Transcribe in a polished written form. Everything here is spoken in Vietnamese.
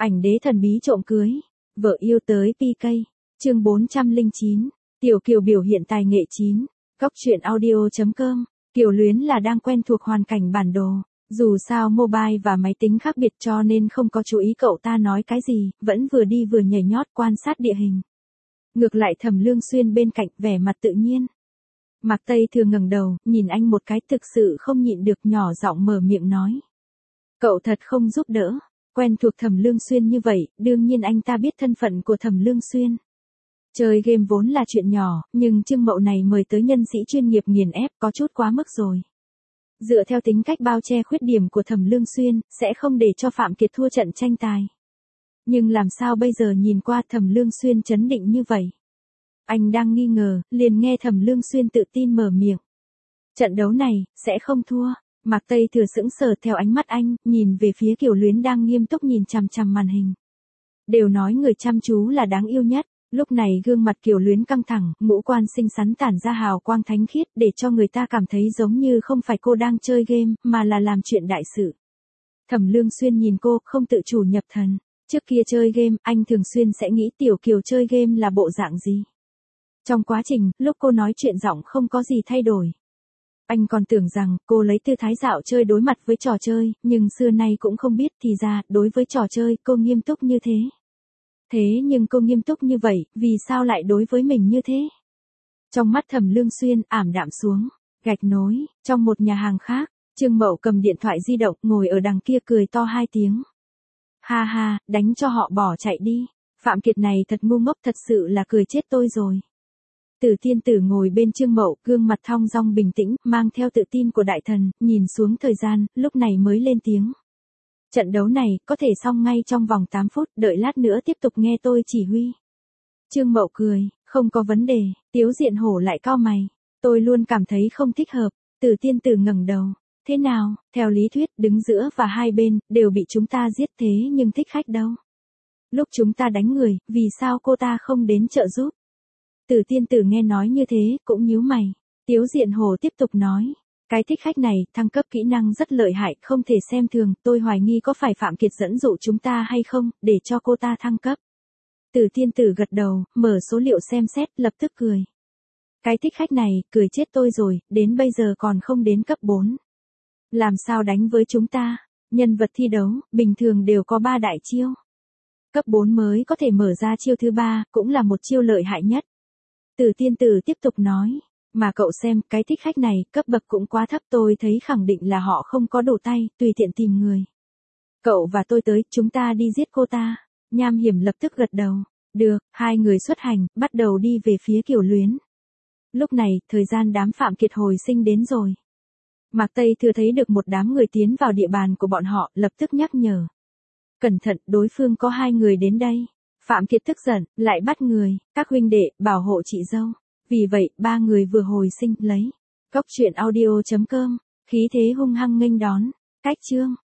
Ảnh đế thần bí trộm cưới. Vợ yêu tới PK. Chương 409. Tiểu Kiều biểu hiện tài nghệ 9. Góc truyện audio.com. Kiều Luyến là đang quen thuộc hoàn cảnh bản đồ. Dù sao mobile và máy tính khác biệt cho nên không có chú ý cậu ta nói cái gì, vẫn vừa đi vừa nhảy nhót quan sát địa hình. Ngược lại Thẩm Lương Xuyên bên cạnh vẻ mặt tự nhiên. Mạc Tây Thừa ngẩng đầu, nhìn anh một cái thực sự không nhịn được nhỏ giọng mở miệng nói. Cậu thật không giúp đỡ. Quen thuộc Thẩm Lương Xuyên như vậy, đương nhiên anh ta biết thân phận của Thẩm Lương Xuyên. Chơi game vốn là chuyện nhỏ, nhưng Trương Mậu này mời tới nhân sĩ chuyên nghiệp nghiền ép có chút quá mức rồi. Dựa theo tính cách bao che khuyết điểm của Thẩm Lương Xuyên, sẽ không để cho Phạm Kiệt thua trận tranh tài. Nhưng làm sao bây giờ nhìn qua Thẩm Lương Xuyên trấn định như vậy? Anh đang nghi ngờ, liền nghe Thẩm Lương Xuyên tự tin mở miệng. Trận đấu này, sẽ không thua. Mạc Tây Thừa sững sờ theo ánh mắt anh, nhìn về phía Kiều Luyến đang nghiêm túc nhìn chằm chằm màn hình. Đều nói người chăm chú là đáng yêu nhất. Lúc này gương mặt Kiều Luyến căng thẳng, ngũ quan xinh xắn tản ra hào quang thánh khiết để cho người ta cảm thấy giống như không phải cô đang chơi game, mà là làm chuyện đại sự. Thẩm Lương Xuyên nhìn cô, không tự chủ nhập thần. Trước kia chơi game, anh thường xuyên sẽ nghĩ Tiểu Kiều chơi game là bộ dạng gì. Trong quá trình, lúc cô nói chuyện giọng không có gì thay đổi. Anh còn tưởng rằng cô lấy tư thái dạo chơi đối mặt với trò chơi, nhưng xưa nay cũng không biết thì ra, đối với trò chơi, cô nghiêm túc như thế. Thế nhưng cô nghiêm túc như vậy, vì sao lại đối với mình như thế? Trong mắt Thẩm Lương Xuyên ảm đạm xuống, gạch nối, trong một nhà hàng khác, Trương Mậu cầm điện thoại di động ngồi ở đằng kia cười to 2 tiếng. Ha ha, đánh cho họ bỏ chạy đi. Phạm Kiệt này thật ngu ngốc, thật sự là cười chết tôi rồi. Tử Tiên Tử ngồi bên Trương Mậu, gương mặt thong dong bình tĩnh, mang theo tự tin của đại thần, nhìn xuống thời gian, lúc này mới lên tiếng. Trận đấu này, có thể xong ngay trong vòng 8 phút, đợi lát nữa tiếp tục nghe tôi chỉ huy. Trương Mậu cười, không có vấn đề. Tiếu Diện Hổ lại cau mày. Tôi luôn cảm thấy không thích hợp. Tử Tiên Tử ngẩng đầu. Thế nào, theo lý thuyết, đứng giữa và hai bên, đều bị chúng ta giết thế nhưng thích khách đâu. Lúc chúng ta đánh người, vì sao cô ta không đến trợ giúp? Tử Tiên Tử nghe nói như thế, cũng nhíu mày. Tiếu Diện Hổ tiếp tục nói. Cái thích khách này, thăng cấp kỹ năng rất lợi hại, không thể xem thường, tôi hoài nghi có phải Phạm Kiệt dẫn dụ chúng ta hay không, để cho cô ta thăng cấp. Tử Tiên Tử gật đầu, mở số liệu xem xét, lập tức cười. Cái thích khách này, cười chết tôi rồi, đến bây giờ còn không đến cấp 4. Làm sao đánh với chúng ta? Nhân vật thi đấu, bình thường đều có 3 đại chiêu. Cấp 4 mới có thể mở ra chiêu thứ 3, cũng là một chiêu lợi hại nhất. Tử Tiên Tử tiếp tục nói. Mà cậu xem, cái thích khách này, cấp bậc cũng quá thấp, tôi thấy khẳng định là họ không có đủ tay, tùy tiện tìm người. Cậu và tôi tới, chúng ta đi giết cô ta. Nham Hiểm lập tức gật đầu. Được, hai người xuất hành, bắt đầu đi về phía Kiều Luyến. Lúc này, thời gian đám Phạm Kiệt hồi sinh đến rồi. Mạc Tây Thừa thấy được một đám người tiến vào địa bàn của bọn họ, lập tức nhắc nhở. Cẩn thận, đối phương có 2 người đến đây. Phạm Kiệt tức giận, lại bắt người, các huynh đệ, bảo hộ chị dâu. Vì vậy, 3 người vừa hồi sinh, lấy. Góc truyện audio.com, khí thế hung hăng nghênh đón. Cách chương.